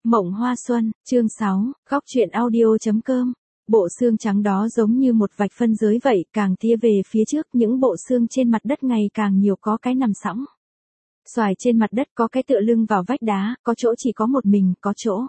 Mộng Hoa Xuân, chương 6, góc truyện audio.com. Bộ xương trắng đó giống như một vạch phân giới vậy, càng tia về phía trước, những bộ xương trên mặt đất ngày càng nhiều, có cái nằm sõng xoài trên mặt đất, có cái tựa lưng vào vách đá, có chỗ chỉ có một mình, có chỗ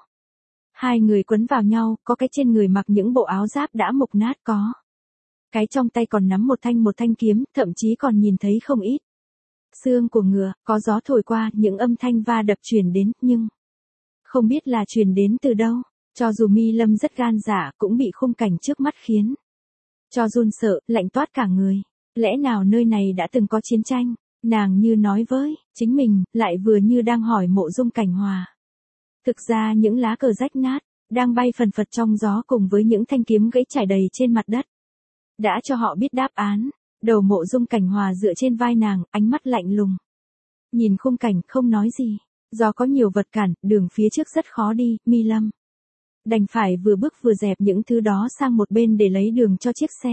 hai người quấn vào nhau, có cái trên người mặc những bộ áo giáp đã mục nát, có cái trong tay còn nắm một thanh kiếm, thậm chí còn nhìn thấy không ít xương của ngựa. Có gió thổi qua, những âm thanh va đập truyền đến, nhưng không biết là truyền đến từ đâu. Cho dù Mi Lâm rất gan dạ, cũng bị khung cảnh trước mắt khiến cho run sợ, lạnh toát cả người. Lẽ nào nơi này đã từng có chiến tranh? Nàng như nói với chính mình, lại vừa như đang hỏi Mộ Dung Cảnh Hòa. Thực ra những lá cờ rách nát đang bay phần phật trong gió, cùng với những thanh kiếm gãy trải đầy trên mặt đất, đã cho họ biết đáp án. Đầu Mộ Dung Cảnh Hòa dựa trên vai nàng, ánh mắt lạnh lùng nhìn khung cảnh, không nói gì. Do có nhiều vật cản, đường phía trước rất khó đi, Mi Lâm đành phải vừa bước vừa dẹp những thứ đó sang một bên để lấy đường cho chiếc xe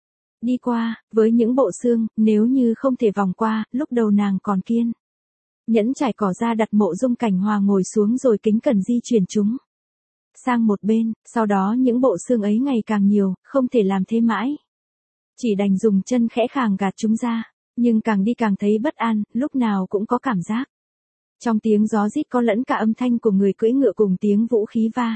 đi qua. Với những bộ xương, nếu như không thể vòng qua, lúc đầu nàng còn kiên nhẫn trải cỏ ra đặt Mộ Dung Cảnh Hòa ngồi xuống rồi kính cẩn di chuyển chúng sang một bên. Sau đó những bộ xương ấy ngày càng nhiều, không thể làm thế mãi, chỉ đành dùng chân khẽ khàng gạt chúng ra. Nhưng càng đi càng thấy bất an, lúc nào cũng có cảm giác trong tiếng gió rít có lẫn cả âm thanh của người cưỡi ngựa cùng tiếng vũ khí va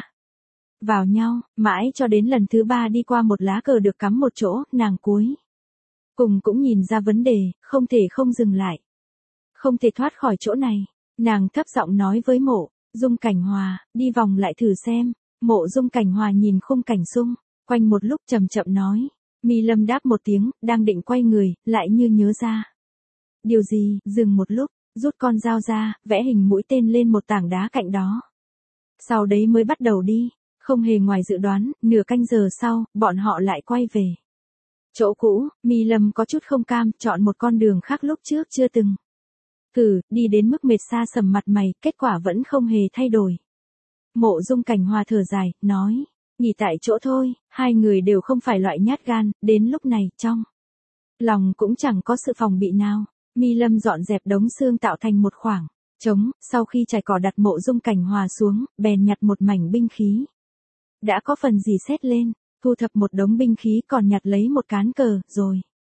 vào nhau. Mãi cho đến lần thứ 3 đi qua một lá cờ được cắm một chỗ, nàng cuối cùng cũng nhìn ra vấn đề, không thể không dừng lại, không thể thoát khỏi chỗ này. Nàng thấp giọng nói với Mộ Dung Cảnh Hòa, đi vòng lại thử xem. Mộ Dung Cảnh Hòa nhìn khung cảnh xung quanh một lúc, chậm chậm nói. Mi Lâm đáp một tiếng, đang định quay người, lại như nhớ ra điều gì, dừng một lúc, rút con dao ra, vẽ hình mũi tên lên một tảng đá cạnh đó. Sau đấy mới bắt đầu đi. Không hề ngoài dự đoán, nửa canh giờ sau, bọn họ lại quay về chỗ cũ. Mi Lâm có chút không cam, chọn một con đường khác lúc trước chưa từng thử, đi đến mức mệt sa sầm mặt mày, kết quả vẫn không hề thay đổi. Mộ Dung Cảnh Hòa thở dài, nói, nghỉ tại chỗ thôi. Hai người đều không phải loại nhát gan, đến lúc này, trong lòng cũng chẳng có sự phòng bị nào. Mi Lâm dọn dẹp đống xương tạo thành một khoảng trống, sau khi trải cỏ đặt Mộ Dung Cảnh Hòa xuống, bèn nhặt một mảnh binh khí đã có phần dì xét lên, thu thập một đống binh khí, còn nhặt lấy một cán cờ, rồi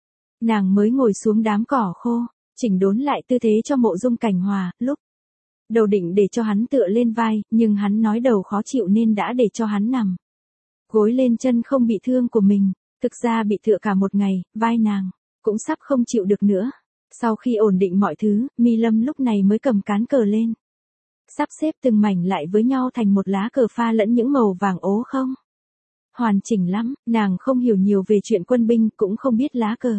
nàng mới ngồi xuống đám cỏ khô, chỉnh đốn lại tư thế cho Mộ Dung Cảnh Hòa. Lúc đầu định để cho hắn tựa lên vai, nhưng hắn nói đầu khó chịu nên đã để cho hắn nằm gối lên chân không bị thương của mình. Thực ra bị tựa cả một ngày, vai nàng cũng sắp không chịu được nữa. Sau khi ổn định mọi thứ, Mi Lâm lúc này mới cầm cán cờ lên, sắp xếp từng mảnh lại với nhau thành một lá cờ pha lẫn những màu vàng ố không hoàn chỉnh lắm. Nàng không hiểu nhiều về chuyện quân binh, cũng không biết lá cờ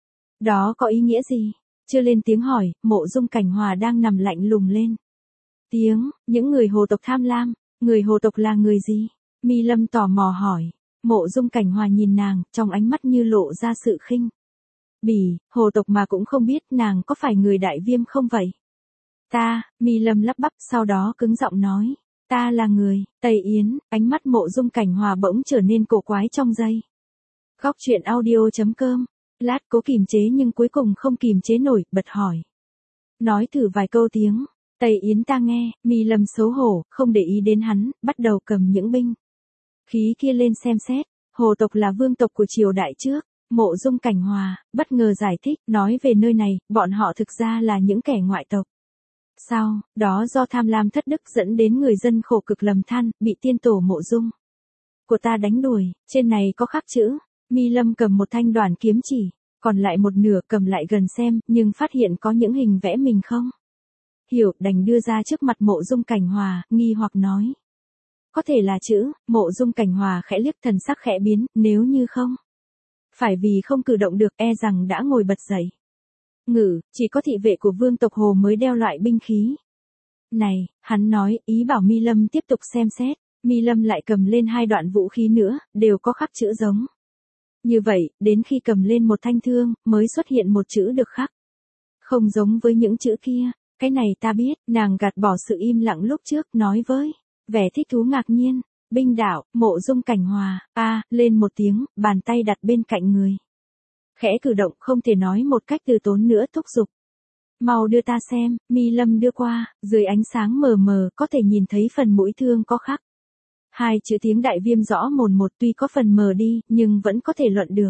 đó có ý nghĩa gì. Chưa lên tiếng hỏi, Mộ Dung Cảnh Hòa đang nằm lạnh lùng lên tiếng. Những người hồ tộc tham lam. Người hồ tộc là người gì? Mi Lâm tò mò hỏi. Mộ Dung Cảnh Hòa nhìn nàng, trong ánh mắt như lộ ra sự khinh bỉ. Hồ tộc mà cũng không biết, nàng có phải người Đại Viêm không vậy? Ta, Mi Lâm lắp bắp, sau đó cứng giọng nói. Ta là người Tây Yến. Ánh mắt Mộ Dung Cảnh Hòa bỗng trở nên cổ quái trong giây. Góc truyện audio.com. Lát cố kìm chế nhưng cuối cùng không kìm chế nổi, bật hỏi. Nói thử vài câu tiếng Tây Yến ta nghe. Mi Lâm xấu hổ, không để ý đến hắn, bắt đầu cầm những binh khí kia lên xem xét. Hồ tộc là vương tộc của triều đại trước. Mộ Dung Cảnh Hòa bất ngờ giải thích, nói về nơi này, bọn họ thực ra là những kẻ ngoại tộc. Sau đó do tham lam thất đức dẫn đến người dân khổ cực lầm than, bị tiên tổ Mộ Dung của ta đánh đuổi. Trên này có khắc chữ. Mi Lâm cầm một thanh đoản kiếm chỉ, còn lại một nửa cầm lại gần xem, nhưng phát hiện có những hình vẽ mình không hiểu, đành đưa ra trước mặt Mộ Dung Cảnh Hòa, nghi hoặc nói. Có thể là chữ. Mộ Dung Cảnh Hòa khẽ liếc, thần sắc khẽ biến, nếu như không phải vì không cử động được, e rằng đã ngồi bật dậy. Ngự, chỉ có thị vệ của vương tộc Hồ mới đeo loại binh khí này. Hắn nói, ý bảo Mi Lâm tiếp tục xem xét. Mi Lâm lại cầm lên hai đoạn vũ khí nữa, đều có khắc chữ giống như vậy, đến khi cầm lên một thanh thương, mới xuất hiện một chữ được khắc không giống với những chữ kia. Cái này ta biết. Nàng gạt bỏ sự im lặng lúc trước, nói với vẻ thích thú ngạc nhiên. Binh đạo. Mộ Dung Cảnh Hòa lên một tiếng, bàn tay đặt bên cạnh người, khẽ cử động, không thể nói một cách từ tốn nữa, thúc giục. Mau đưa ta xem, Mi Lâm đưa qua, dưới ánh sáng mờ mờ có thể nhìn thấy phần mũi thương có khắc. Hai chữ tiếng Đại Viêm rõ mồn một, tuy có phần mờ đi, nhưng vẫn có thể luận được.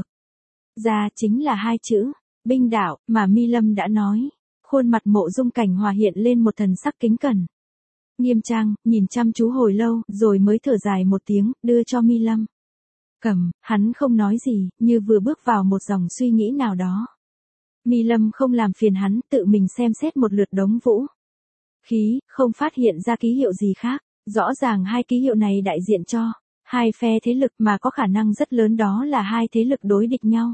Ra chính là hai chữ, binh đạo, mà Mi Lâm đã nói. Khuôn mặt Mộ Dung Cảnh Hòa hiện lên một thần sắc kính cẩn. Nghiêm trang, nhìn chăm chú hồi lâu, rồi mới thở dài một tiếng, đưa cho Mi Lâm. Cầm, hắn không nói gì, như vừa bước vào một dòng suy nghĩ nào đó. Mi Lâm không làm phiền hắn, tự mình xem xét một lượt đống vũ khí, không phát hiện ra ký hiệu gì khác. Rõ ràng hai ký hiệu này đại diện cho hai phe thế lực, mà có khả năng rất lớn đó là hai thế lực đối địch nhau.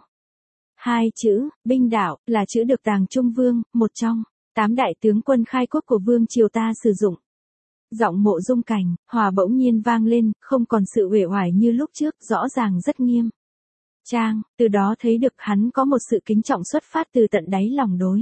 Hai chữ, binh đạo, là chữ được Tàng Trung Vương, một trong 8 đại tướng quân khai quốc của Vương triều ta sử dụng. Giọng Mộ Dung Cảnh Hòa bỗng nhiên vang lên, không còn sự uể oải như lúc trước, rõ ràng rất nghiêm trang, từ đó thấy được hắn có một sự kính trọng xuất phát từ tận đáy lòng đối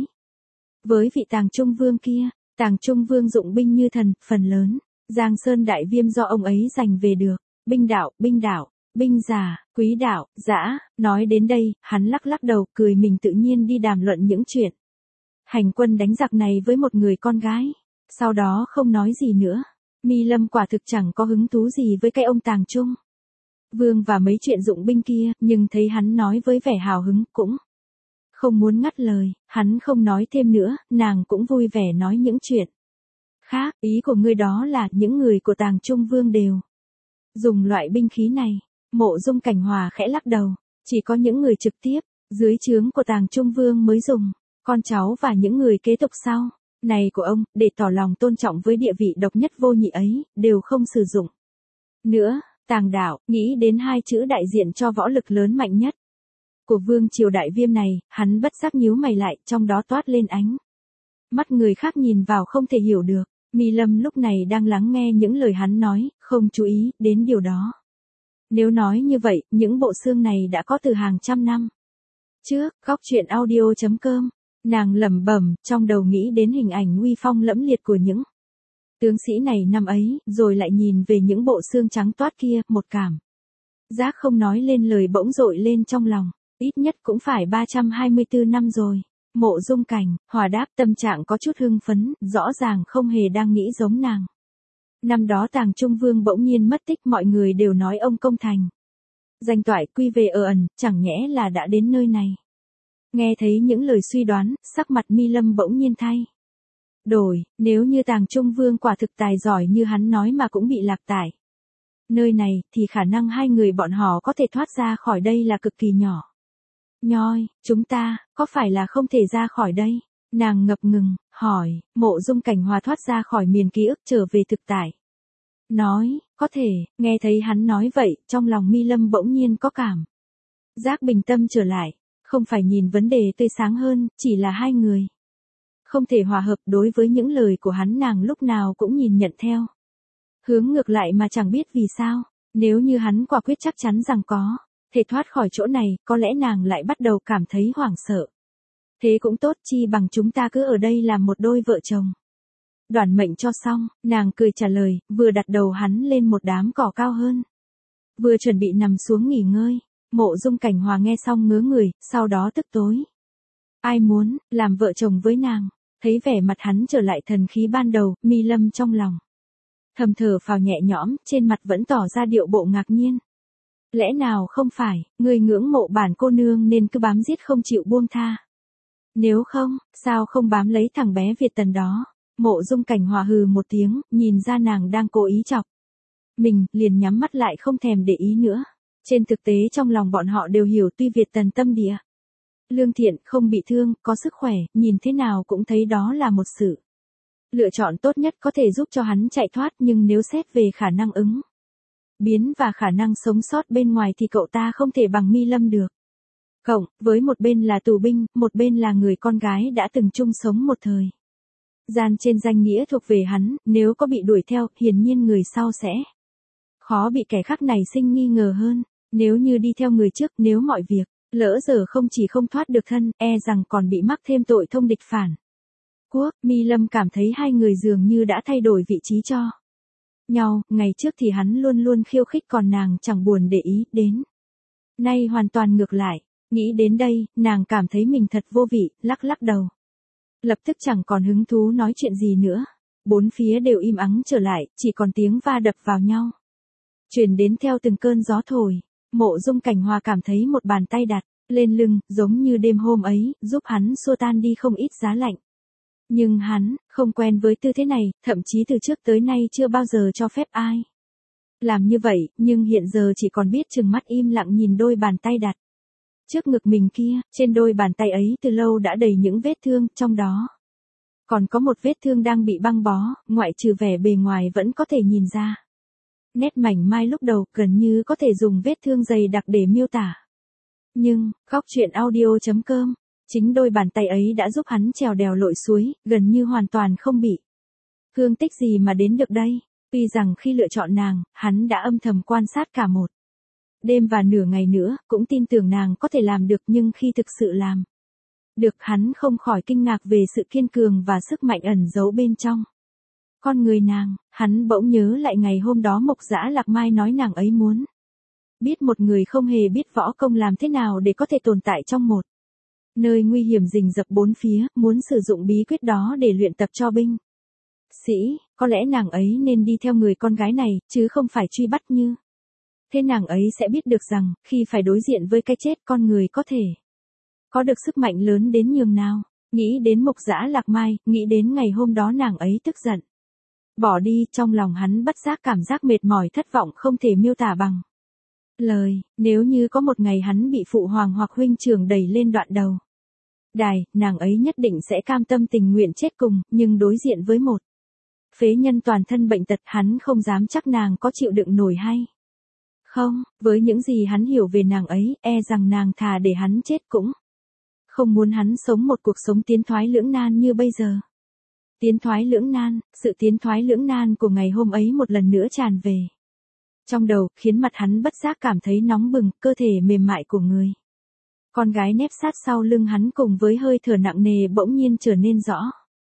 với vị Tàng Trung Vương kia. Tàng Trung Vương dụng binh như thần, phần lớn Giang Sơn Đại Viêm do ông ấy giành về được. Binh đạo, binh già, quý đạo, dã. Nói đến đây, hắn lắc lắc đầu, cười mình tự nhiên đi đàm luận những chuyện hành quân đánh giặc này với một người con gái. Sau đó không nói gì nữa. Mi Lâm quả thực chẳng có hứng thú gì với cái ông Tàng Trung Vương và mấy chuyện dụng binh kia, nhưng thấy hắn nói với vẻ hào hứng, cũng không muốn ngắt lời. Hắn không nói thêm nữa, nàng cũng vui vẻ nói những chuyện khác. Ý của ngươi đó là những người của Tàng Trung Vương đều dùng loại binh khí này. Mộ Dung Cảnh Hòa khẽ lắc đầu. Chỉ có những người trực tiếp dưới trướng của Tàng Trung Vương mới dùng. Con cháu và những người kế tục sau này của ông, để tỏ lòng tôn trọng với địa vị độc nhất vô nhị ấy, đều không sử dụng nữa. Tàng đạo, nghĩ đến hai chữ đại diện cho võ lực lớn mạnh nhất của Vương triều Đại Viêm này, hắn bất giác nhíu mày lại, trong đó toát lên ánh mắt người khác nhìn vào không thể hiểu được. Mi Lâm lúc này đang lắng nghe những lời hắn nói, không chú ý đến điều đó. Nếu nói như vậy, những bộ xương này đã có từ hàng trăm năm trước. Góc truyện audio.com. Nàng lẩm bẩm, trong đầu nghĩ đến hình ảnh uy phong lẫm liệt của những tướng sĩ này năm ấy, rồi lại nhìn về những bộ xương trắng toát kia, một cảm giác không nói lên lời bỗng dội lên trong lòng. Ít nhất cũng phải 324 năm rồi. Mộ Dung Cảnh Hòa đáp, tâm trạng có chút hưng phấn, rõ ràng không hề đang nghĩ giống nàng. Năm đó Tàng Trung Vương bỗng nhiên mất tích, mọi người đều nói ông công thành danh toại, quy về ở ẩn, chẳng nhẽ là đã đến nơi này. Nghe thấy những lời suy đoán, sắc mặt Mi Lâm bỗng nhiên thay đổi. Nếu như Tàng Trung Vương quả thực tài giỏi như hắn nói mà cũng bị lạc tại nơi này, thì khả năng hai người bọn họ có thể thoát ra khỏi đây là cực kỳ nhỏ nhoi. Chúng ta, có phải là không thể ra khỏi đây? Nàng ngập ngừng, hỏi. Mộ Dung Cảnh Hòa thoát ra khỏi miền ký ức, trở về thực tại. Nói, có thể. Nghe thấy hắn nói vậy, trong lòng Mi Lâm bỗng nhiên có cảm giác bình tâm trở lại. Không phải nhìn vấn đề tươi sáng hơn, chỉ là hai người không thể hòa hợp. Đối với những lời của hắn, nàng lúc nào cũng nhìn nhận theo hướng ngược lại mà chẳng biết vì sao. Nếu như hắn quả quyết chắc chắn rằng có thể thoát khỏi chỗ này, có lẽ nàng lại bắt đầu cảm thấy hoảng sợ. Thế cũng tốt, chi bằng chúng ta cứ ở đây làm một đôi vợ chồng đoản mệnh cho xong. Nàng cười trả lời, vừa đặt đầu hắn lên một đám cỏ cao hơn, vừa chuẩn bị nằm xuống nghỉ ngơi. Mộ Dung Cảnh Hòa nghe xong ngớ người, sau đó tức tối. Ai muốn làm vợ chồng với nàng? Thấy vẻ mặt hắn trở lại thần khí ban đầu, Mi Lâm trong lòng thầm thở phào nhẹ nhõm, trên mặt vẫn tỏ ra điệu bộ ngạc nhiên. Lẽ nào không phải, người ngưỡng mộ bản cô nương nên cứ bám giết không chịu buông tha? Nếu không, sao không bám lấy thằng bé Việt Tần đó? Mộ Dung Cảnh Hòa hừ một tiếng, nhìn ra nàng đang cố ý chọc mình, liền nhắm mắt lại không thèm để ý nữa. Trên thực tế trong lòng bọn họ đều hiểu, tuy Việt Tần tâm địa lương thiện, không bị thương, có sức khỏe, nhìn thế nào cũng thấy đó là một sự lựa chọn tốt nhất có thể giúp cho hắn chạy thoát, nhưng nếu xét về khả năng ứng biến và khả năng sống sót bên ngoài thì cậu ta không thể bằng Mi Lâm được. Cộng với một bên là tù binh, một bên là người con gái đã từng chung sống một thời gian trên danh nghĩa thuộc về hắn, nếu có bị đuổi theo, hiển nhiên người sau sẽ khó bị kẻ khác này sinh nghi ngờ hơn. Nếu như đi theo người trước, nếu mọi việc lỡ giờ không chỉ không thoát được thân, e rằng còn bị mắc thêm tội thông địch phản quốc. Mi Lâm cảm thấy hai người dường như đã thay đổi vị trí cho nhau. Ngày trước thì hắn luôn luôn khiêu khích, còn nàng chẳng buồn để ý đến. Nay hoàn toàn ngược lại. Nghĩ đến đây, nàng cảm thấy mình thật vô vị, lắc lắc đầu. Lập tức chẳng còn hứng thú nói chuyện gì nữa. Bốn phía đều im ắng trở lại, chỉ còn tiếng va đập vào nhau. Truyền đến theo từng cơn gió thổi. Mộ Dung Cảnh Hòa cảm thấy một bàn tay đặt lên lưng, giống như đêm hôm ấy, giúp hắn xua tan đi không ít giá lạnh. Nhưng hắn, không quen với tư thế này, thậm chí từ trước tới nay chưa bao giờ cho phép ai làm như vậy, nhưng hiện giờ chỉ còn biết trừng mắt im lặng nhìn đôi bàn tay đặt trước ngực mình kia, trên đôi bàn tay ấy từ lâu đã đầy những vết thương, trong đó còn có một vết thương đang bị băng bó, ngoại trừ vẻ bề ngoài vẫn có thể nhìn ra. Nét mảnh mai lúc đầu, gần như có thể dùng vết thương dày đặc để miêu tả. Nhưng, góc truyện audio.com, chính đôi bàn tay ấy đã giúp hắn trèo đèo lội suối, gần như hoàn toàn không bị thương tích gì mà đến được đây. Tuy rằng khi lựa chọn nàng, hắn đã âm thầm quan sát cả một đêm và nửa ngày nữa, cũng tin tưởng nàng có thể làm được, nhưng khi thực sự làm được, hắn không khỏi kinh ngạc về sự kiên cường và sức mạnh ẩn giấu bên trong con người nàng. Hắn bỗng nhớ lại ngày hôm đó Mộc Dã Lạc Mai nói nàng ấy muốn biết một người không hề biết võ công làm thế nào để có thể tồn tại trong một nơi nguy hiểm rình rập bốn phía, muốn sử dụng bí quyết đó để luyện tập cho binh sĩ. Có lẽ nàng ấy nên đi theo người con gái này, chứ không phải truy bắt như thế. Nàng ấy sẽ biết được rằng, khi phải đối diện với cái chết, con người có thể có được sức mạnh lớn đến nhường nào. Nghĩ đến Mộc Dã Lạc Mai, nghĩ đến ngày hôm đó nàng ấy tức giận bỏ đi, trong lòng hắn bất giác cảm giác mệt mỏi thất vọng không thể miêu tả bằng lời. Nếu như có một ngày hắn bị phụ hoàng hoặc huynh trưởng đẩy lên đoạn đầu đài, nàng ấy nhất định sẽ cam tâm tình nguyện chết cùng, nhưng đối diện với một phế nhân toàn thân bệnh tật, hắn không dám chắc nàng có chịu đựng nổi hay không. Với những gì hắn hiểu về nàng ấy, e rằng nàng thà để hắn chết cũng không muốn hắn sống một cuộc sống tiến thoái lưỡng nan như bây giờ. Tiến thoái lưỡng nan, sự tiến thoái lưỡng nan của ngày hôm ấy một lần nữa tràn về trong đầu, khiến mặt hắn bất giác cảm thấy nóng bừng, cơ thể mềm mại của người con gái nép sát sau lưng hắn cùng với hơi thở nặng nề bỗng nhiên trở nên rõ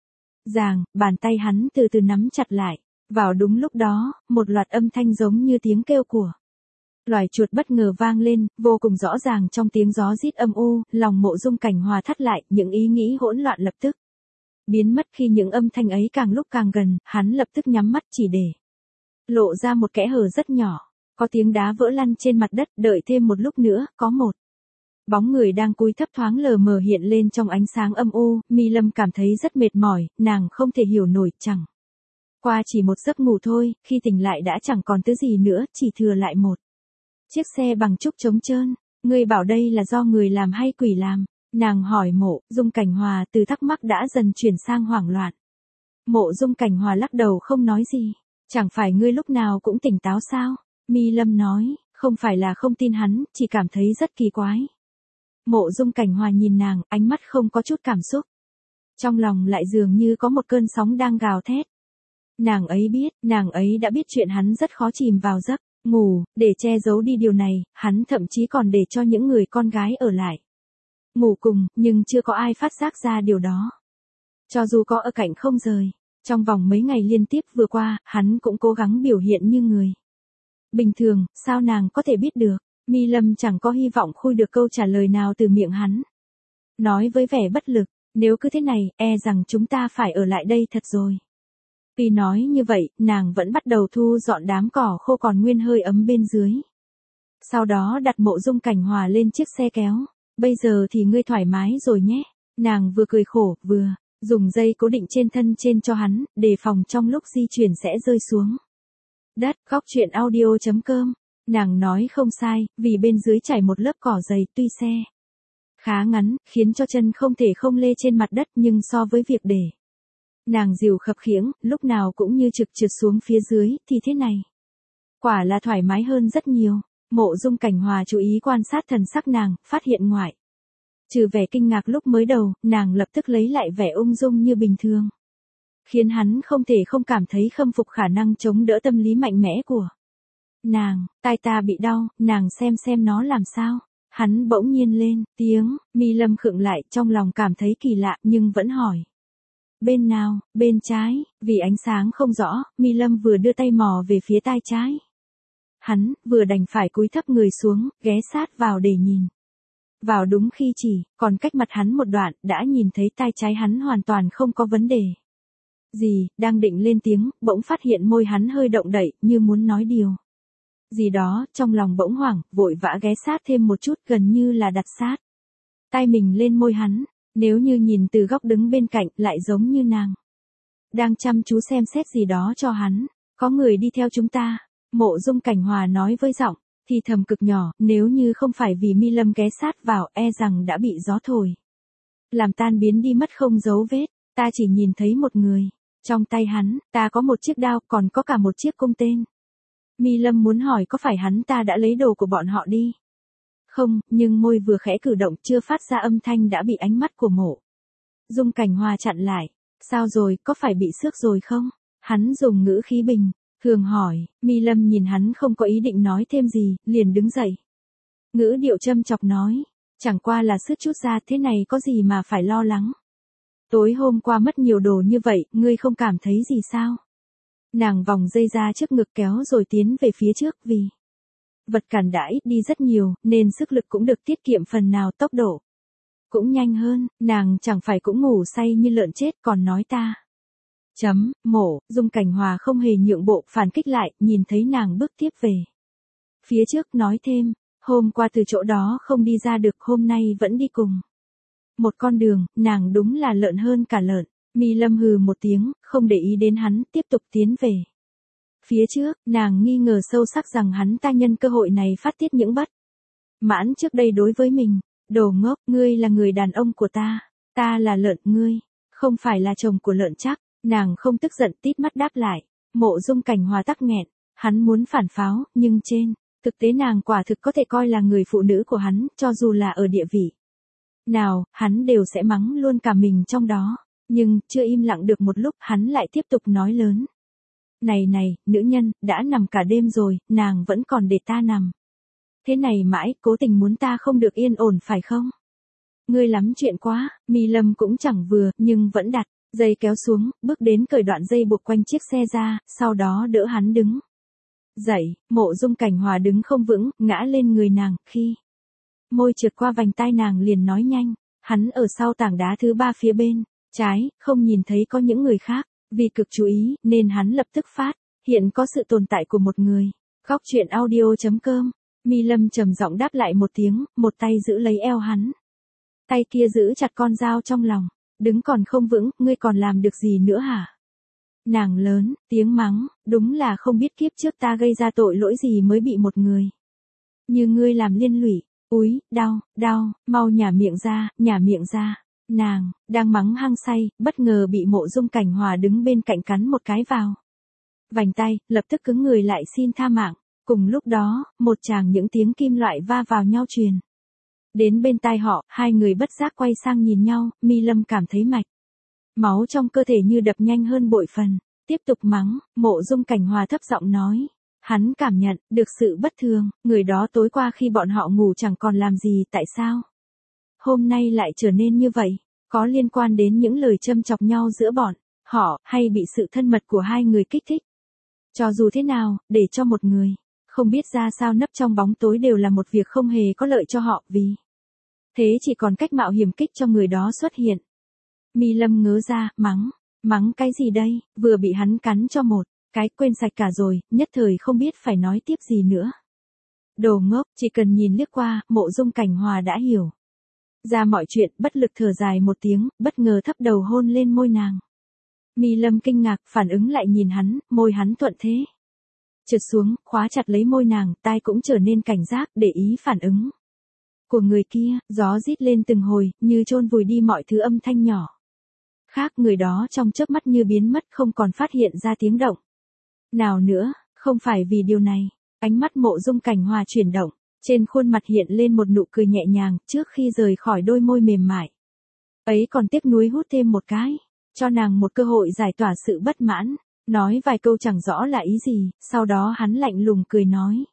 ràng, bàn tay hắn từ từ nắm chặt lại. Vào đúng lúc đó, một loạt âm thanh giống như tiếng kêu của loài chuột bất ngờ vang lên, vô cùng rõ ràng trong tiếng gió rít âm u. Lòng Mộ Dung Cảnh Hòa thắt lại, những ý nghĩ hỗn loạn lập tức biến mất khi những âm thanh ấy càng lúc càng gần. Hắn lập tức nhắm mắt chỉ để lộ ra một kẽ hở rất nhỏ. Có tiếng đá vỡ lăn trên mặt đất, đợi thêm một lúc nữa, có một bóng người đang cúi thấp thoáng lờ mờ hiện lên trong ánh sáng âm u. Mi Lâm cảm thấy rất mệt mỏi, nàng không thể hiểu nổi, chẳng qua chỉ một giấc ngủ thôi, khi tỉnh lại đã chẳng còn thứ gì nữa, chỉ thừa lại một chiếc xe bằng trúc trống trơn. Ngươi bảo đây là do người làm hay quỷ làm? Nàng hỏi Mộ Dung Cảnh Hòa, từ thắc mắc đã dần chuyển sang hoảng loạn. Mộ Dung Cảnh Hòa lắc đầu không nói gì. Chẳng phải ngươi lúc nào cũng tỉnh táo sao? Mi Lâm nói, không phải là không tin hắn, chỉ cảm thấy rất kỳ quái. Mộ Dung Cảnh Hòa nhìn nàng, ánh mắt không có chút cảm xúc. Trong lòng lại dường như có một cơn sóng đang gào thét. Nàng ấy đã biết chuyện hắn rất khó chìm vào giấc ngủ. Để che giấu đi điều này, hắn thậm chí còn để cho những người con gái ở lại ngủ cùng, nhưng chưa có ai phát giác ra điều đó. Cho dù có ở cạnh không rời. Trong vòng mấy ngày liên tiếp vừa qua, hắn cũng cố gắng biểu hiện như người bình thường, sao nàng có thể biết được? Mi Lâm chẳng có hy vọng khui được câu trả lời nào từ miệng hắn. Nói với vẻ bất lực, nếu cứ thế này, e rằng chúng ta phải ở lại đây thật rồi. Tuy nói như vậy, nàng vẫn bắt đầu thu dọn đám cỏ khô còn nguyên hơi ấm bên dưới. Sau đó đặt Mộ Dung Cảnh Hòa lên chiếc xe kéo. Bây giờ thì ngươi thoải mái rồi nhé. Nàng vừa cười khổ, vừa dùng dây cố định trên thân trên cho hắn, đề phòng trong lúc di chuyển sẽ rơi xuống đất. Góc truyện audio.com. Nàng nói không sai, vì bên dưới trải một lớp cỏ dày, tuy xe khá ngắn, khiến cho chân không thể không lê trên mặt đất, nhưng so với việc để nàng dìu khập khiễng, lúc nào cũng như trực trượt xuống phía dưới, thì thế này quả là thoải mái hơn rất nhiều. Mộ Dung Cảnh Hòa chú ý quan sát thần sắc nàng, phát hiện ngoại trừ vẻ kinh ngạc lúc mới đầu, nàng lập tức lấy lại vẻ ung dung như bình thường, khiến hắn không thể không cảm thấy khâm phục khả năng chống đỡ tâm lý mạnh mẽ của nàng. Tai ta bị đau, nàng xem nó làm sao. Hắn bỗng nhiên lên tiếng. Mi Lâm khựng lại, trong lòng cảm thấy kỳ lạ, nhưng vẫn hỏi. Bên nào? Bên trái. Vì ánh sáng không rõ, Mi Lâm vừa đưa tay mò về phía tai trái hắn, vừa đành phải cúi thấp người xuống, ghé sát vào để nhìn Vào đúng khi chỉ, còn cách mặt hắn một đoạn, đã nhìn thấy tai trái hắn hoàn toàn không có vấn đề. Gì, đang định lên tiếng, bỗng phát hiện môi hắn hơi động đậy, như muốn nói điều gì đó, trong lòng bỗng hoảng, vội vã ghé sát thêm một chút, gần như là đặt sát tai mình lên môi hắn. Nếu như nhìn từ góc đứng bên cạnh, lại giống như nàng đang chăm chú xem xét gì đó cho hắn. Có người đi theo chúng ta. Mộ Dung Cảnh Hòa nói với giọng thì thầm cực nhỏ, nếu như không phải vì Mi Lâm ghé sát vào, e rằng đã bị gió thổi làm tan biến đi mất không dấu vết. Ta chỉ nhìn thấy một người. Trong tay hắn, ta có một chiếc đao, còn có cả một chiếc cung tên. Mi Lâm muốn hỏi có phải hắn ta đã lấy đồ của bọn họ đi không, nhưng môi vừa khẽ cử động chưa phát ra âm thanh đã bị ánh mắt của Mộ Dung Cảnh Hòa chặn lại. Sao rồi, có phải bị xước rồi không? Hắn dùng ngữ khí bình thường hỏi. Mi Lâm nhìn hắn không có ý định nói thêm gì, liền đứng dậy. Ngữ điệu châm chọc nói, chẳng qua là xước chút ra, thế này có gì mà phải lo lắng. Tối hôm qua mất nhiều đồ như vậy, ngươi không cảm thấy gì sao? Nàng vòng dây ra trước ngực kéo rồi tiến về phía trước, vì vật cản đã ít đi rất nhiều, nên sức lực cũng được tiết kiệm phần nào, tốc độ cũng nhanh hơn. Nàng chẳng phải cũng ngủ say như lợn chết, còn nói ta. Mộ Dung Cảnh Hòa không hề nhượng bộ, phản kích lại, nhìn thấy nàng bước tiếp về phía trước, nói thêm, hôm qua từ chỗ đó không đi ra được, hôm nay vẫn đi cùng một con đường, nàng đúng là lợn hơn cả lợn. Mi Lâm hừ một tiếng, không để ý đến hắn, tiếp tục tiến về phía trước. Nàng nghi ngờ sâu sắc rằng hắn ta nhân cơ hội này phát tiết những bất mãn trước đây đối với mình. Đồ ngốc, ngươi là người đàn ông của ta là lợn, ngươi không phải là chồng của lợn chắc. Nàng không tức giận, tít mắt đáp lại. Mộ Dung Cảnh Hòa tắc nghẹn, hắn muốn phản pháo, nhưng trên thực tế nàng quả thực có thể coi là người phụ nữ của hắn, cho dù là ở địa vị nào, hắn đều sẽ mắng luôn cả mình trong đó. Nhưng, chưa im lặng được một lúc, hắn lại tiếp tục nói lớn. Này, nữ nhân, đã nằm cả đêm rồi, nàng vẫn còn để ta nằm thế này mãi, cố tình muốn ta không được yên ổn phải không? Ngươi lắm chuyện quá. Mi Lâm cũng chẳng vừa, nhưng vẫn đặt dây kéo xuống, bước đến cởi đoạn dây buộc quanh chiếc xe ra, sau đó đỡ hắn đứng dậy. Mộ Dung Cảnh Hòa đứng không vững, ngã lên người nàng, khi môi trượt qua vành tai nàng liền nói nhanh. Hắn ở sau tảng đá thứ 3 phía bên trái, không nhìn thấy có những người khác. Vì cực chú ý, nên hắn lập tức phát hiện có sự tồn tại của một người. Góc truyện audio.com. Mi Lâm trầm giọng đáp lại một tiếng, một tay giữ lấy eo hắn, tay kia giữ chặt con dao trong lòng. Đứng còn không vững, ngươi còn làm được gì nữa hả? Nàng lớn tiếng mắng, đúng là không biết kiếp trước ta gây ra tội lỗi gì mới bị một người như ngươi làm liên lụy. Úi, đau, mau nhả miệng ra. Nàng đang mắng hăng say, bất ngờ bị Mộ Dung Cảnh Hòa đứng bên cạnh cắn một cái vào vành tay, lập tức cứng người lại xin tha mạng. Cùng lúc đó, một tràng những tiếng kim loại va vào nhau truyền đến bên tai họ. Hai người bất giác quay sang nhìn nhau. Mi Lâm cảm thấy mạch máu trong cơ thể như đập nhanh hơn bội phần. Tiếp tục mắng. Mộ Dung Cảnh Hòa thấp giọng nói, hắn cảm nhận được sự bất thường. Người đó tối qua khi bọn họ ngủ chẳng còn làm gì, tại sao hôm nay lại trở nên như vậy? Có liên quan đến những lời châm chọc nhau giữa bọn họ, hay bị sự thân mật của hai người kích thích? Cho dù thế nào, để cho một người không biết ra sao nấp trong bóng tối đều là một việc không hề có lợi cho họ, vì thế chỉ còn cách mạo hiểm kích cho người đó xuất hiện. Mi Lâm ngớ ra, mắng cái gì đây? Vừa bị hắn cắn cho một cái, quên sạch cả rồi, nhất thời không biết phải nói tiếp gì nữa. Đồ ngốc, chỉ cần nhìn liếc qua, Mộ Dung Cảnh Hòa đã hiểu ra mọi chuyện, bất lực thở dài một tiếng, bất ngờ thấp đầu hôn lên môi nàng. Mi Lâm kinh ngạc, phản ứng lại nhìn hắn, môi hắn thuận thế trượt xuống, khóa chặt lấy môi nàng, tai cũng trở nên cảnh giác, để ý phản ứng của người kia. Gió rít lên từng hồi, như chôn vùi đi mọi thứ âm thanh nhỏ khác. Người đó trong chớp mắt như biến mất, không còn phát hiện ra tiếng động nào nữa. Không phải vì điều này, ánh mắt Mộ Dung Cảnh Hòa chuyển động, trên khuôn mặt hiện lên một nụ cười nhẹ nhàng, trước khi rời khỏi đôi môi mềm mại ấy còn tiếc nuối hút thêm một cái, cho nàng một cơ hội giải tỏa sự bất mãn. Nói vài câu chẳng rõ là ý gì, sau đó hắn lạnh lùng cười nói,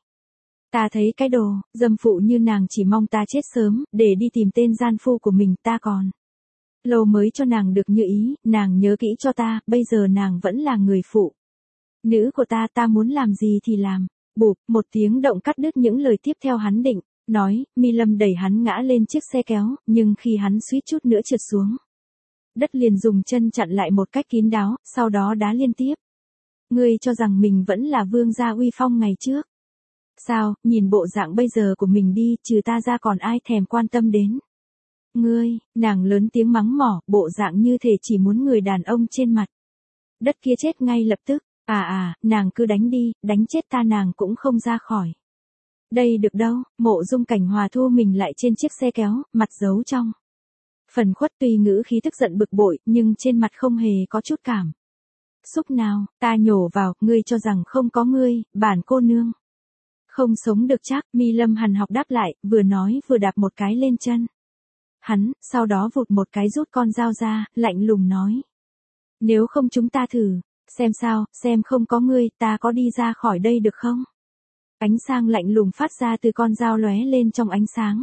ta thấy cái đồ dâm phụ như nàng chỉ mong ta chết sớm, để đi tìm tên gian phu của mình. Ta còn lâu mới cho nàng được như ý, nàng nhớ kỹ cho ta, bây giờ nàng vẫn là người phụ nữ của ta, ta muốn làm gì thì làm. Bụp, một tiếng động cắt đứt những lời tiếp theo hắn định Nói, Mi Lâm đẩy hắn ngã lên chiếc xe kéo, nhưng khi hắn suýt chút nữa trượt xuống, đất liền dùng chân chặn lại một cách kín đáo, sau đó đá liên tiếp. Ngươi cho rằng mình vẫn là vương gia uy phong ngày trước. Sao, nhìn bộ dạng bây giờ của mình đi, trừ ta ra còn ai thèm quan tâm đến. Ngươi, nàng lớn tiếng mắng mỏ, bộ dạng như thể chỉ muốn người đàn ông trên mặt. Đất kia chết ngay lập tức, nàng cứ đánh đi, đánh chết ta nàng cũng không ra khỏi. Đây được đâu, Mộ Dung Cảnh Hòa thu mình lại trên chiếc xe kéo, mặt giấu trong phần khuất, tuy ngữ khí tức giận bực bội, nhưng trên mặt không hề có chút cảm xúc nào. Ta nhổ vào, ngươi cho rằng không có ngươi, bản cô nương không sống được chắc. Mi Lâm hằn học đáp lại, vừa nói vừa đạp một cái lên chân hắn, sau đó vụt một cái rút con dao ra, lạnh lùng nói. Nếu không chúng ta thử, xem sao, xem không có ngươi, ta có đi ra khỏi đây được không? Ánh sáng lạnh lùng phát ra từ con dao lóe lên trong ánh sáng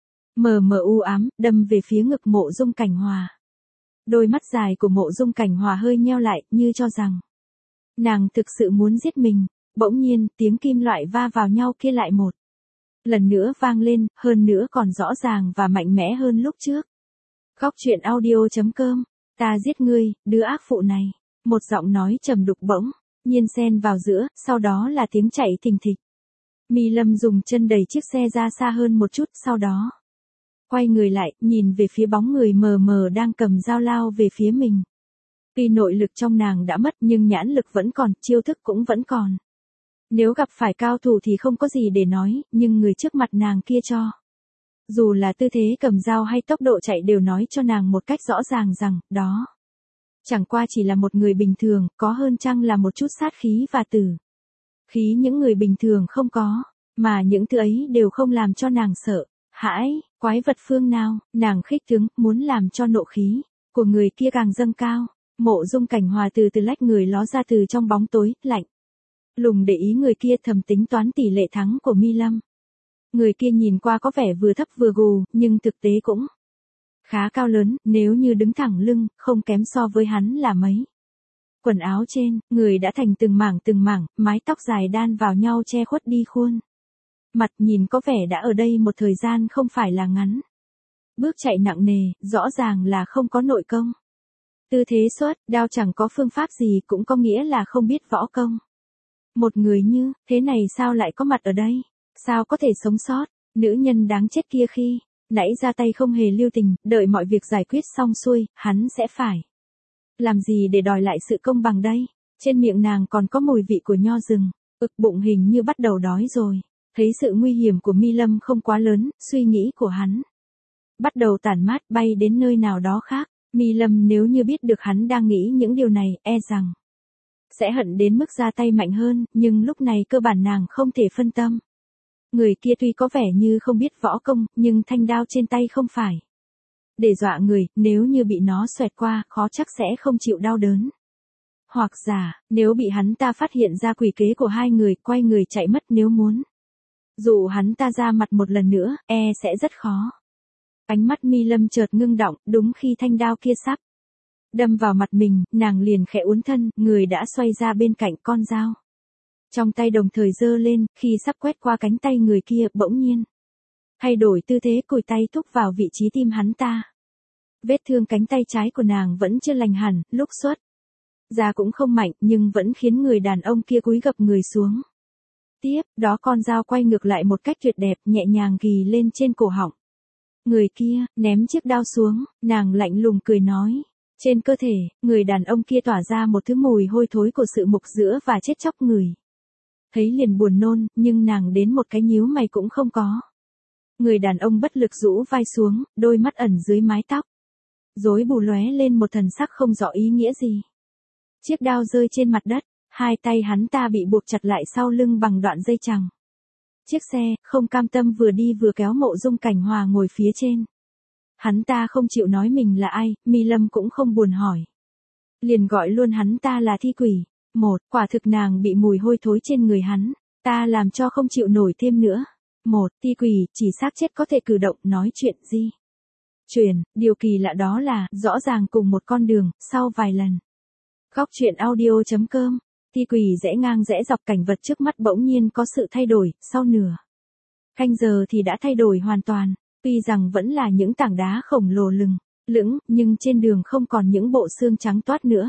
mờ mờ u ám, đâm về phía ngực Mộ Dung Cảnh Hòa. Đôi mắt dài của Mộ Dung Cảnh Hòa hơi nheo lại, như cho rằng nàng thực sự muốn giết mình. Bỗng nhiên, tiếng kim loại va vào nhau kia lại một lần nữa vang lên, hơn nữa còn rõ ràng và mạnh mẽ hơn lúc trước. Góc truyện audio.com, ta giết ngươi, đứa ác phụ này. Một giọng nói trầm đục bỗng nhiên xen vào giữa, sau đó là tiếng chạy thình thịch. Mi Lâm dùng chân đẩy chiếc xe ra xa hơn một chút, sau đó quay người lại, nhìn về phía bóng người mờ mờ đang cầm dao lao về phía mình. Tuy nội lực trong nàng đã mất nhưng nhãn lực vẫn còn, chiêu thức cũng vẫn còn. Nếu gặp phải cao thủ thì không có gì để nói, nhưng người trước mặt nàng kia cho dù là tư thế cầm dao hay tốc độ chạy đều nói cho nàng một cách rõ ràng rằng, đó chẳng qua chỉ là một người bình thường, có hơn chăng là một chút sát khí và tử khí những người bình thường không có, mà những thứ ấy đều không làm cho nàng sợ hãi. Quái vật phương nào, nàng khích tướng, muốn làm cho nộ khí của người kia càng dâng cao. Mộ Dung Cảnh Hòa từ từ lách người ló ra từ trong bóng tối, lạnh lùng để ý người kia, thầm tính toán tỷ lệ thắng của Mi Lâm. Người kia nhìn qua có vẻ vừa thấp vừa gù, nhưng thực tế cũng khá cao lớn, nếu như đứng thẳng lưng, không kém so với hắn là mấy. Quần áo trên, người đã thành từng mảng, mái tóc dài đan vào nhau che khuất đi khuôn mặt, nhìn có vẻ đã ở đây một thời gian không phải là ngắn. Bước chạy nặng nề, rõ ràng là không có nội công. Tư thế xuất, đao chẳng có phương pháp gì cũng có nghĩa là không biết võ công. Một người như thế này sao lại có mặt ở đây? Sao có thể sống sót? Nữ nhân đáng chết kia khi nãy ra tay không hề lưu tình, đợi mọi việc giải quyết xong xuôi, hắn sẽ phải làm gì để đòi lại sự công bằng đây? Trên miệng nàng còn có mùi vị của nho rừng, bụng hình như bắt đầu đói rồi. Thấy sự nguy hiểm của Mi Lâm không quá lớn, suy nghĩ của hắn bắt đầu tản mát, bay đến nơi nào đó khác. Mi Lâm nếu như biết được hắn đang nghĩ những điều này, e rằng sẽ hận đến mức ra tay mạnh hơn, nhưng lúc này cơ bản nàng không thể phân tâm. Người kia tuy có vẻ như không biết võ công, nhưng thanh đao trên tay không phải để dọa người, nếu như bị nó xoẹt qua, khó chắc sẽ không chịu đau đớn. Hoặc giả, nếu bị hắn ta phát hiện ra quỷ kế của hai người, quay người chạy mất, nếu muốn dụ hắn ta ra mặt một lần nữa, sẽ rất khó. Ánh mắt Mi Lâm chợt ngưng động, đúng khi thanh đao kia sắp đâm vào mặt mình, nàng liền khẽ uốn thân, người đã xoay ra bên cạnh, con dao trong tay đồng thời giơ lên, khi sắp quét qua cánh tay người kia, bỗng nhiên thay đổi tư thế, cùi tay thúc vào vị trí tim hắn ta. Vết thương cánh tay trái của nàng vẫn chưa lành hẳn, lúc xuất ra cũng không mạnh, nhưng vẫn khiến người đàn ông kia cúi gập người xuống. Tiếp đó con dao quay ngược lại một cách tuyệt đẹp, nhẹ nhàng ghì lên trên cổ họng người kia, ném chiếc đao xuống, nàng lạnh lùng cười nói. Trên cơ thể, người đàn ông kia tỏa ra một thứ mùi hôi thối của sự mục rữa và chết chóc người. Thấy liền buồn nôn, nhưng nàng đến một cái nhíu mày cũng không có. Người đàn ông bất lực rũ vai xuống, đôi mắt ẩn dưới mái tóc rối bù lóe lên một thần sắc không rõ ý nghĩa gì. Chiếc đao rơi trên mặt đất, hai tay hắn ta bị buộc chặt lại sau lưng bằng đoạn dây chằng. Chiếc xe, không cam tâm vừa đi vừa kéo Mộ Dung Cảnh Hòa ngồi phía trên. Hắn ta không chịu nói mình là ai, Mi Lâm cũng không buồn hỏi. Liền gọi luôn hắn ta là thi quỷ. Quả thực nàng bị mùi hôi thối trên người hắn ta làm cho không chịu nổi thêm nữa. Thi quỷ, chỉ xác chết có thể cử động, nói chuyện gì điều kỳ lạ đó là, rõ ràng cùng một con đường, sau vài lần góc truyện audio.com, thi quỷ rẽ ngang rẽ dọc, cảnh vật trước mắt bỗng nhiên có sự thay đổi, sau nửa Canh giờ thì đã thay đổi hoàn toàn, tuy rằng vẫn là những tảng đá khổng lồ lừng lững, nhưng trên đường không còn những bộ xương trắng toát nữa.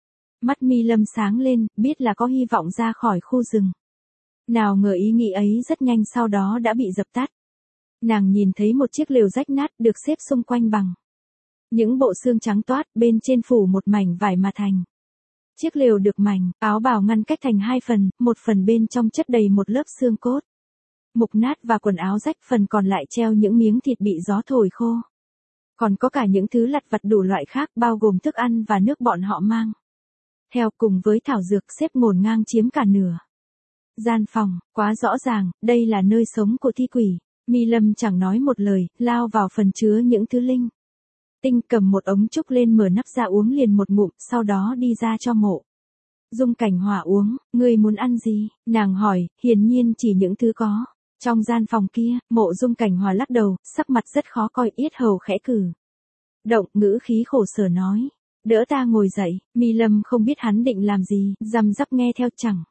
Mắt Mi Lâm sáng lên, biết là có hy vọng ra khỏi khu rừng. Nào ngờ ý nghĩ ấy rất nhanh sau đó đã bị dập tắt. Nàng nhìn thấy một chiếc lều rách nát được xếp xung quanh bằng những bộ xương trắng toát, bên trên phủ một mảnh vải mà thành. Chiếc lều được mảnh áo bào ngăn cách thành hai phần, một phần bên trong chất đầy một lớp xương cốt mục nát và quần áo rách, phần còn lại treo những miếng thịt bị gió thổi khô. Còn có cả những thứ lặt vặt đủ loại khác, bao gồm thức ăn và nước bọn họ mang theo, cùng với thảo dược xếp ngổn ngang chiếm cả nửa gian phòng. Quá rõ ràng, đây là nơi sống của thi quỷ. Mi Lâm chẳng nói một lời, lao vào phần chứa những thứ linh tinh, cầm một ống trúc lên, mở nắp ra uống liền một ngụm, sau đó đi ra cho Mộ Dung Cảnh Hòa uống. Ngươi muốn ăn gì? Nàng hỏi, hiển nhiên chỉ những thứ có trong gian phòng kia. Mộ Dung Cảnh Hòa lắc đầu, sắc mặt rất khó coi, yết hầu khẽ cử động, ngữ khí khổ sở nói. Đỡ ta ngồi dậy. Mi Lâm không biết hắn định làm gì, răm rắp nghe theo, chẳng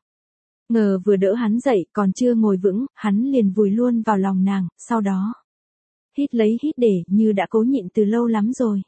ngờ vừa đỡ hắn dậy, còn chưa ngồi vững, hắn liền vùi luôn vào lòng nàng, sau đó hít lấy hít để, như đã cố nhịn từ lâu lắm rồi.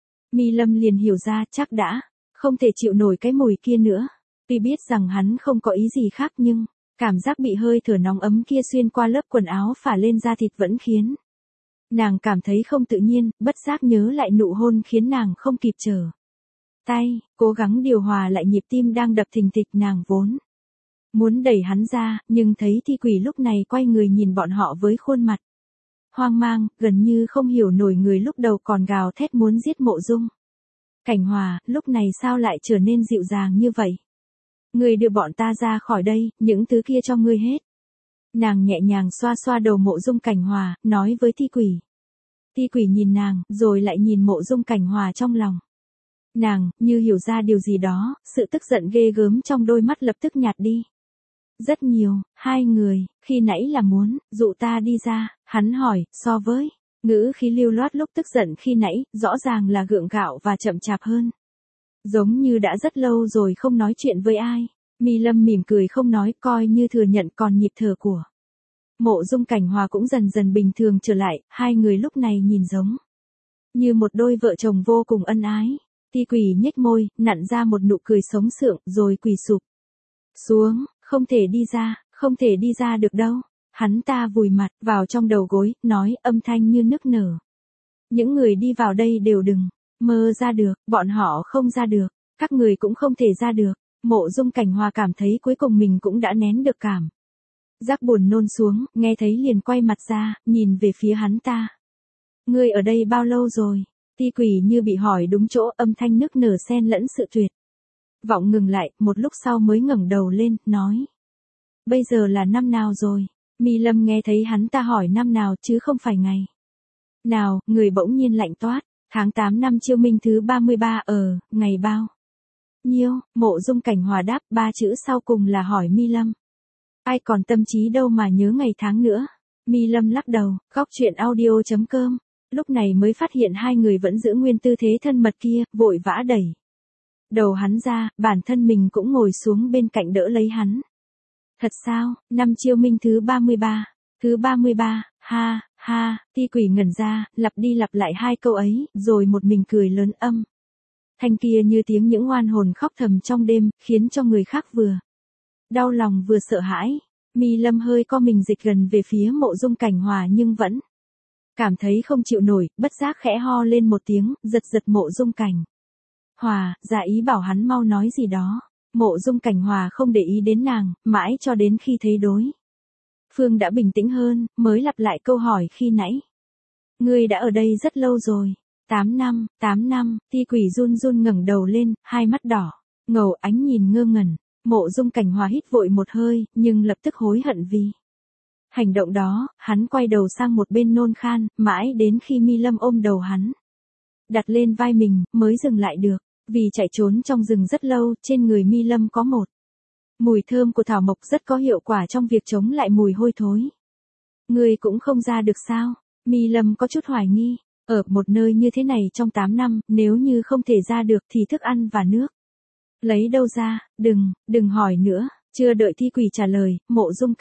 Mi Lâm liền hiểu ra, chắc đã không thể chịu nổi cái mùi kia nữa. Tuy biết rằng hắn không có ý gì khác, nhưng cảm giác bị hơi thở nóng ấm kia xuyên qua lớp quần áo phả lên da thịt vẫn khiến nàng cảm thấy không tự nhiên, bất giác nhớ lại nụ hôn khiến nàng không kịp trở tay, cố gắng điều hòa lại nhịp tim đang đập thình thịch. Nàng vốn muốn đẩy hắn ra, nhưng thấy thi quỷ lúc này quay người nhìn bọn họ với khuôn mặt hoang mang, gần như không hiểu nổi. Người lúc đầu còn gào thét muốn giết Mộ Dung Cảnh Hòa, lúc này sao lại trở nên dịu dàng như vậy? Ngươi đưa bọn ta ra khỏi đây, những thứ kia cho ngươi hết. Nàng nhẹ nhàng xoa xoa đầu Mộ Dung Cảnh Hòa, nói với thi quỷ. Thi quỷ nhìn nàng, rồi lại nhìn Mộ Dung Cảnh Hòa trong lòng nàng, như hiểu ra điều gì đó, sự tức giận ghê gớm trong đôi mắt lập tức nhạt đi rất nhiều. Hai người, khi nãy là muốn dụ ta đi ra, hắn hỏi, so với ngữ khí lưu loát lúc tức giận khi nãy, rõ ràng là gượng gạo và chậm chạp hơn. Giống như đã rất lâu rồi không nói chuyện với ai. Mi Lâm mỉm cười không nói, coi như thừa nhận, còn nhịp thở của Mộ Dung Cảnh Hòa cũng dần dần bình thường trở lại. Hai người lúc này nhìn giống như một đôi vợ chồng vô cùng ân ái. Thi quỷ nhếch môi, nặn ra một nụ cười sống sượng, rồi quỳ sụp xuống. Không thể đi ra, không thể đi ra được đâu. Hắn ta vùi mặt vào trong đầu gối, nói âm thanh như nức nở. Những người đi vào đây đều đừng mơ ra được, bọn họ không ra được, các người cũng không thể ra được. Mộ Dung Cảnh Hòa cảm thấy cuối cùng mình cũng đã nén được cảm giác buồn nôn xuống, nghe thấy liền quay mặt ra, nhìn về phía hắn ta. Ngươi ở đây bao lâu rồi? Thi quỷ như bị hỏi đúng chỗ, âm thanh nức nở xen lẫn sự tuyệt vọng ngừng lại, một lúc sau mới ngẩng đầu lên, nói. Bây giờ là năm nào rồi? Mi Lâm nghe thấy hắn ta hỏi năm nào chứ không phải ngày nào, người bỗng nhiên lạnh toát. Tháng 8 năm Chiêu Minh thứ 33, ngày bao nhiêu? Mộ Dung Cảnh Hòa đáp, 3 chữ sau cùng là hỏi Mi Lâm. Ai còn tâm trí đâu mà nhớ ngày tháng nữa. Mi Lâm lắc đầu. Góc truyện audio.com. Lúc này mới phát hiện hai người vẫn giữ nguyên tư thế thân mật kia, vội vã đẩy đầu hắn ra, bản thân mình cũng ngồi xuống bên cạnh đỡ lấy hắn. Thật sao? Năm Chiêu Minh thứ 33. Thứ 33, ha, ha. Thi quỷ ngẩn ra, lặp đi lặp lại hai câu ấy, rồi một mình cười lớn. Thanh kia như tiếng những oan hồn khóc thầm trong đêm, khiến cho người khác vừa đau lòng vừa sợ hãi. Mi Lâm hơi co mình dịch gần về phía Mộ Dung Cảnh Hòa, nhưng vẫn cảm thấy không chịu nổi, bất giác khẽ ho lên một tiếng, giật giật Mộ Dung Cảnh Hòa, ra ý bảo hắn mau nói gì đó. Mộ Dung Cảnh Hòa không để ý đến nàng, mãi cho đến khi thấy đối phương đã bình tĩnh hơn, mới lặp lại câu hỏi khi nãy. Ngươi đã ở đây rất lâu rồi. 8 năm, 8 năm. Thi quỷ run run ngẩng đầu lên, hai mắt đỏ ngầu, ánh nhìn ngơ ngẩn. Mộ Dung Cảnh Hòa hít vội một hơi, nhưng lập tức hối hận vì hành động đó. Hắn quay đầu sang một bên nôn khan, mãi đến khi Mi Lâm ôm đầu hắn đặt lên vai mình, mới dừng lại được. Vì chạy trốn trong rừng rất lâu, trên người Mi Lâm có một mùi thơm của thảo mộc rất có hiệu quả trong việc chống lại mùi hôi thối. Ngươi cũng không ra được sao? Mi Lâm có chút hoài nghi. Ở một nơi như thế này trong 8 năm, nếu như không thể ra được thì thức ăn và nước lấy đâu ra? Đừng hỏi nữa. Chưa đợi thi quỷ trả lời, Mộ Dung Cảnh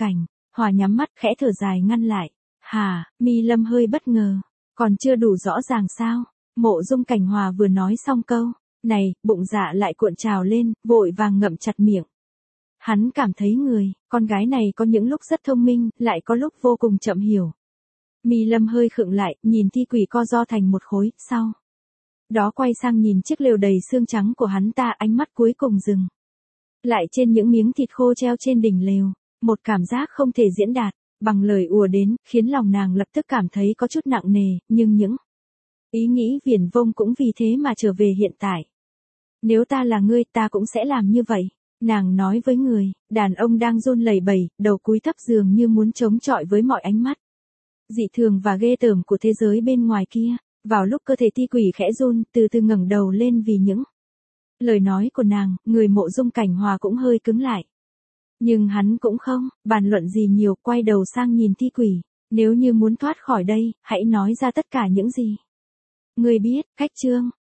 Hòa nhắm mắt khẽ thở dài ngăn lại. Hà, Mi Lâm hơi bất ngờ. Còn chưa đủ rõ ràng sao? Mộ Dung Cảnh Hòa vừa nói xong câu này, bụng dạ lại cuộn trào lên, vội vàng ngậm chặt miệng. Hắn cảm thấy con gái này có những lúc rất thông minh, lại có lúc vô cùng chậm hiểu. Mi Lâm hơi khựng lại, nhìn thi quỷ co ro thành một khối, sau đó quay sang nhìn chiếc lều đầy xương trắng của hắn ta, ánh mắt cuối cùng dừng lại trên những miếng thịt khô treo trên đỉnh lều. Một cảm giác không thể diễn đạt bằng lời ùa đến, khiến lòng nàng lập tức cảm thấy có chút nặng nề, nhưng những ý nghĩ viển vông cũng vì thế mà trở về hiện tại. Nếu ta là ngươi, ta cũng sẽ làm như vậy. Nàng nói với đàn ông đang run lẩy bẩy, đầu cúi thấp dường như muốn chống chọi với mọi ánh mắt dị thường và ghê tởm của thế giới bên ngoài kia. Vào lúc cơ thể thi quỷ khẽ run, từ từ ngẩng đầu lên vì những lời nói của nàng, người Mộ Dung Cảnh Hòa cũng hơi cứng lại. Nhưng hắn cũng không bàn luận gì nhiều, quay đầu sang nhìn thi quỷ. Nếu như muốn thoát khỏi đây, hãy nói ra tất cả những gì ngươi biết. Khách chương